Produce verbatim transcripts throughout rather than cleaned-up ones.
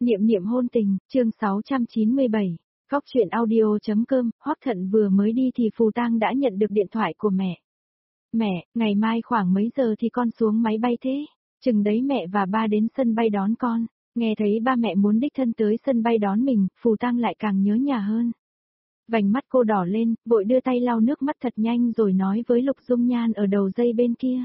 Niệm niệm hôn tình, chương sáu trăm chín mươi bảy. Góc truyện audio.com, Hoắc Thận vừa mới đi thì Phù Tang đã nhận được điện thoại của mẹ. Mẹ, ngày mai khoảng mấy giờ thì con xuống máy bay thế? Chừng đấy mẹ và ba đến sân bay đón con. Nghe thấy ba mẹ muốn đích thân tới sân bay đón mình, Phù Tang lại càng nhớ nhà hơn. Vành mắt cô đỏ lên, vội đưa tay lau nước mắt thật nhanh rồi nói với Lục Dung Nhan ở đầu dây bên kia.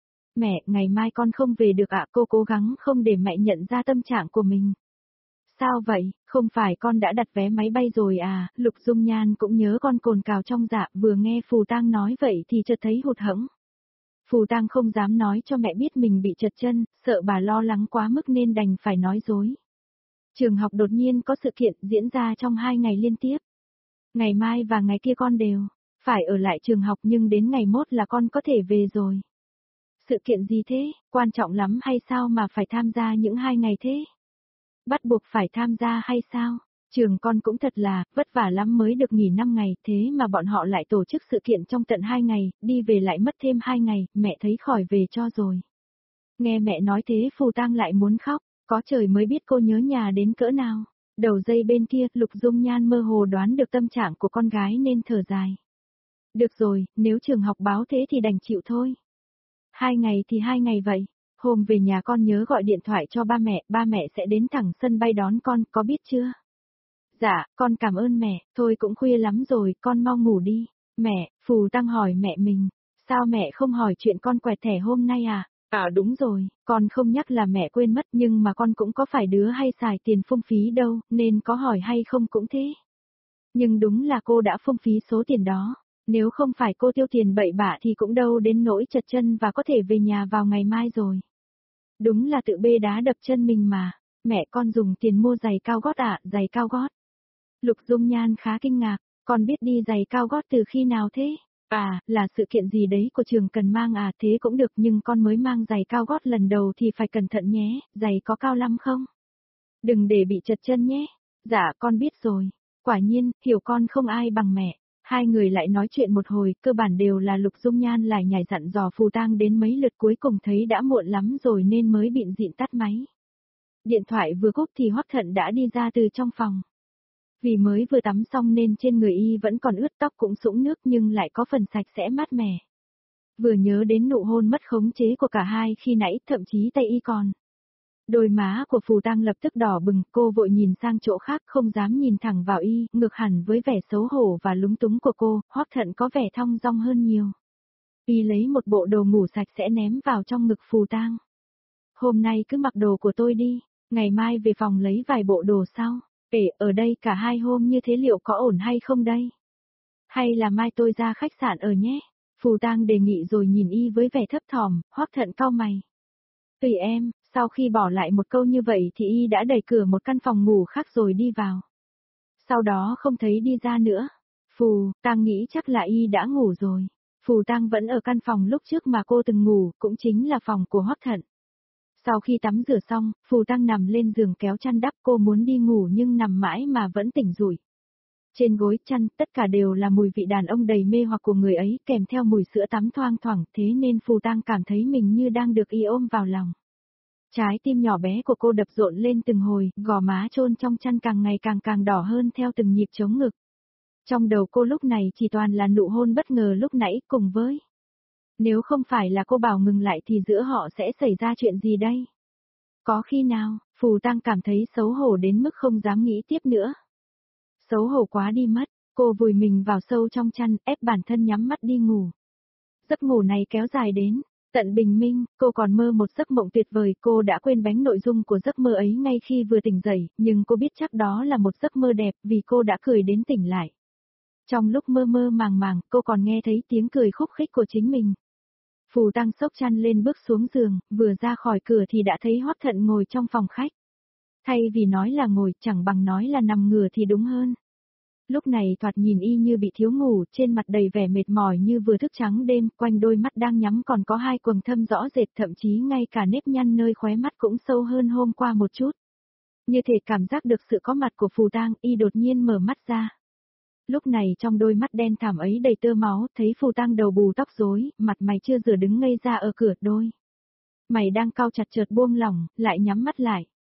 Mẹ, ngày mai con không về được ạ, cô cố gắng không để mẹ nhận ra tâm trạng của mình. Sao vậy, không phải con đã đặt vé máy bay rồi à? Lục Dung Nhan cũng nhớ con cồn cào trong dạ, vừa nghe Phù Tang nói vậy thì chợt thấy hụt hẫng. Phù Tang không dám nói cho mẹ biết mình bị trật chân, sợ bà lo lắng quá mức nên đành phải nói dối. Trường học đột nhiên có sự kiện diễn ra trong hai ngày liên tiếp. Ngày mai và ngày kia con đều phải ở lại trường học, nhưng đến ngày mốt là con có thể về rồi. Sự kiện gì thế, quan trọng lắm hay sao mà phải tham gia những hai ngày thế? Bắt buộc phải tham gia hay sao? Trường con cũng thật là, vất vả lắm mới được nghỉ năm ngày, thế mà bọn họ lại tổ chức sự kiện trong tận hai ngày, đi về lại mất thêm hai ngày, mẹ thấy khỏi về cho rồi. Nghe mẹ nói thế Phù Tang lại muốn khóc, có trời mới biết cô nhớ nhà đến cỡ nào. Đầu dây bên kia, Lục Dung Nhan mơ hồ đoán được tâm trạng của con gái nên thở dài. Được rồi, nếu trường học báo thế thì đành chịu thôi. Hai ngày thì hai ngày vậy. Hôm về nhà con nhớ gọi điện thoại cho ba mẹ, ba mẹ sẽ đến thẳng sân bay đón con, có biết chưa? Dạ, con cảm ơn mẹ, thôi cũng khuya lắm rồi, con mau ngủ đi. Mẹ, Phù Tang hỏi mẹ mình, sao mẹ không hỏi chuyện con quẹt thẻ hôm nay à? À đúng rồi, con không nhắc là mẹ quên mất, nhưng mà con cũng có phải đứa hay xài tiền phung phí đâu, nên có hỏi hay không cũng thế. Nhưng đúng là cô đã phung phí số tiền đó. Nếu không phải cô tiêu tiền bậy bạ thì cũng đâu đến nỗi trật chân và có thể về nhà vào ngày mai rồi. Đúng là tự bê đá đập chân mình mà. Mẹ con dùng tiền mua giày cao gót ạ, giày cao gót. Lục Dung Nhan khá kinh ngạc, con biết đi giày cao gót từ khi nào thế? À, là sự kiện gì đấy của trường cần mang à, thế cũng được, nhưng con mới mang giày cao gót lần đầu thì phải cẩn thận nhé, giày có cao lắm không? Đừng để bị trật chân nhé. Dạ con biết rồi. Quả nhiên, hiểu con không ai bằng mẹ. Hai người lại nói chuyện một hồi, cơ bản đều là Lục Dung Nhan lại nhảy dặn dò Phù Tang đến mấy lượt, cuối cùng thấy đã muộn lắm rồi nên mới bịn dịn tắt máy. Điện thoại vừa cúp thì Hoắc Thận đã đi ra từ trong phòng. Vì mới vừa tắm xong nên trên người y vẫn còn ướt, tóc cũng sũng nước nhưng lại có phần sạch sẽ mát mẻ. Vừa nhớ đến nụ hôn mất khống chế của cả hai khi nãy, thậm chí tay y còn. Đôi má của Phù Tang lập tức đỏ bừng, cô vội nhìn sang chỗ khác không dám nhìn thẳng vào y, ngược hẳn với vẻ xấu hổ và lúng túng của cô, Hoắc Thận có vẻ thong dong hơn nhiều. Y lấy một bộ đồ ngủ sạch sẽ ném vào trong ngực Phù Tang. Hôm nay cứ mặc đồ của tôi đi, ngày mai về phòng lấy vài bộ đồ sau. Ể, ở đây cả hai hôm như thế liệu có ổn hay không đây? Hay là mai tôi ra khách sạn ở nhé? Phù Tang đề nghị rồi nhìn y với vẻ thấp thỏm, Hoắc Thận cau mày. Tùy em. Sau khi bỏ lại một câu như vậy thì y đã đẩy cửa một căn phòng ngủ khác rồi đi vào. Sau đó không thấy đi ra nữa. Phù Tang nghĩ chắc là y đã ngủ rồi. Phù Tang vẫn ở căn phòng lúc trước mà cô từng ngủ, cũng chính là phòng của Hoắc Thận. Sau khi tắm rửa xong, Phù Tang nằm lên giường kéo chăn đắp, cô muốn đi ngủ nhưng nằm mãi mà vẫn tỉnh rủi. Trên gối chăn, tất cả đều là mùi vị đàn ông đầy mê hoặc của người ấy, kèm theo mùi sữa tắm thoang thoảng, thế nên Phù Tang cảm thấy mình như đang được y ôm vào lòng. Trái tim nhỏ bé của cô đập rộn lên từng hồi, gò má chôn trong chăn càng ngày càng càng đỏ hơn theo từng nhịp chống ngực. Trong đầu cô lúc này chỉ toàn là nụ hôn bất ngờ lúc nãy cùng với. Nếu không phải là cô bảo ngừng lại thì giữa họ sẽ xảy ra chuyện gì đây? Có khi nào, Phù Tang cảm thấy xấu hổ đến mức không dám nghĩ tiếp nữa. Xấu hổ quá đi mất, cô vùi mình vào sâu trong chăn, ép bản thân nhắm mắt đi ngủ. Giấc ngủ này kéo dài đến tận bình minh, cô còn mơ một giấc mộng tuyệt vời, cô đã quên bánh nội dung của giấc mơ ấy ngay khi vừa tỉnh dậy, nhưng cô biết chắc đó là một giấc mơ đẹp vì cô đã cười đến tỉnh lại. Trong lúc mơ mơ màng màng, cô còn nghe thấy tiếng cười khúc khích của chính mình. Phù Tang xốc chăn lên bước xuống giường, vừa ra khỏi cửa thì đã thấy Hoắc Thận ngồi trong phòng khách. Thay vì nói là ngồi, chẳng bằng nói là nằm ngửa thì đúng hơn. Lúc này thoạt nhìn y như bị thiếu ngủ, trên mặt đầy vẻ mệt mỏi như vừa thức trắng đêm, quanh đôi mắt đang nhắm còn có hai quầng thâm rõ rệt, thậm chí ngay cả nếp nhăn nơi khóe mắt cũng sâu hơn hôm qua một chút. Như thể cảm giác được sự có mặt của Phù Tang, y đột nhiên mở mắt ra. Lúc này trong đôi mắt đen thẳm ấy đầy tơ máu, thấy Phù Tang đầu bù tóc rối, mặt mày chưa rửa đứng ngây ra ở cửa đôi. Mày đang cau chặt chợt buông lỏng, lại nhắm mắt lại.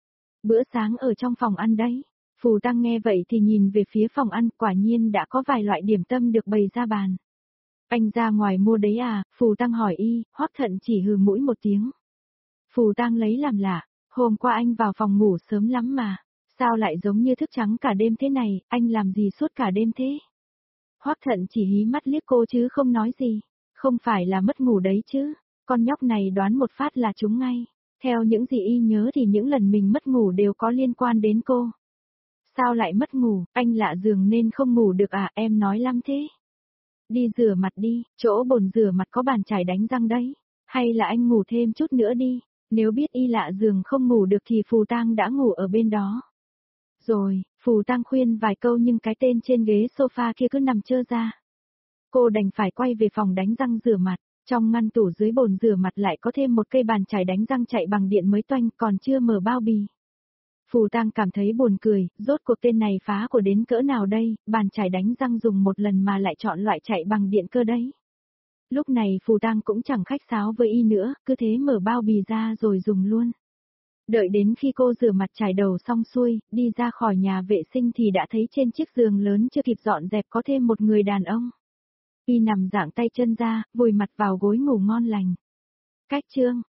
Bữa sáng ở trong phòng ăn đấy. Phù Tăng nghe vậy thì nhìn về phía phòng ăn, quả nhiên đã có vài loại điểm tâm được bày ra bàn. Anh ra ngoài mua đấy à? Phù Tăng hỏi y, Hoắc Thận chỉ hừ mũi một tiếng. Phù Tăng lấy làm lạ, hôm qua anh vào phòng ngủ sớm lắm mà, sao lại giống như thức trắng cả đêm thế này, anh làm gì suốt cả đêm thế? Hoắc Thận chỉ hí mắt liếc cô chứ không nói gì, không phải là mất ngủ đấy chứ, con nhóc này đoán một phát là trúng ngay. Theo những gì y nhớ thì những lần mình mất ngủ đều có liên quan đến cô. Sao lại mất ngủ, anh lạ giường nên không ngủ được à, em nói lắm thế. Đi rửa mặt đi, chỗ bồn rửa mặt có bàn chải đánh răng đấy. Hay là anh ngủ thêm chút nữa đi, nếu biết y lạ giường không ngủ được thì Phù Tang đã ngủ ở bên đó. Rồi, Phù Tang khuyên vài câu nhưng cái tên trên ghế sofa kia cứ nằm trơ ra. Cô đành phải quay về phòng đánh răng rửa mặt, trong ngăn tủ dưới bồn rửa mặt lại có thêm một cây bàn chải đánh răng chạy bằng điện mới toanh còn chưa mở bao bì. Phù Tang cảm thấy buồn cười, rốt cuộc tên này phá của đến cỡ nào đây, bàn chải đánh răng dùng một lần mà lại chọn loại chạy bằng điện cơ đấy. Lúc này Phù Tang cũng chẳng khách sáo với y nữa, cứ thế mở bao bì ra rồi dùng luôn. Đợi đến khi cô rửa mặt chải đầu xong xuôi, đi ra khỏi nhà vệ sinh thì đã thấy trên chiếc giường lớn chưa kịp dọn dẹp có thêm một người đàn ông. Y nằm giãng tay chân ra, vùi mặt vào gối ngủ ngon lành. Cách chương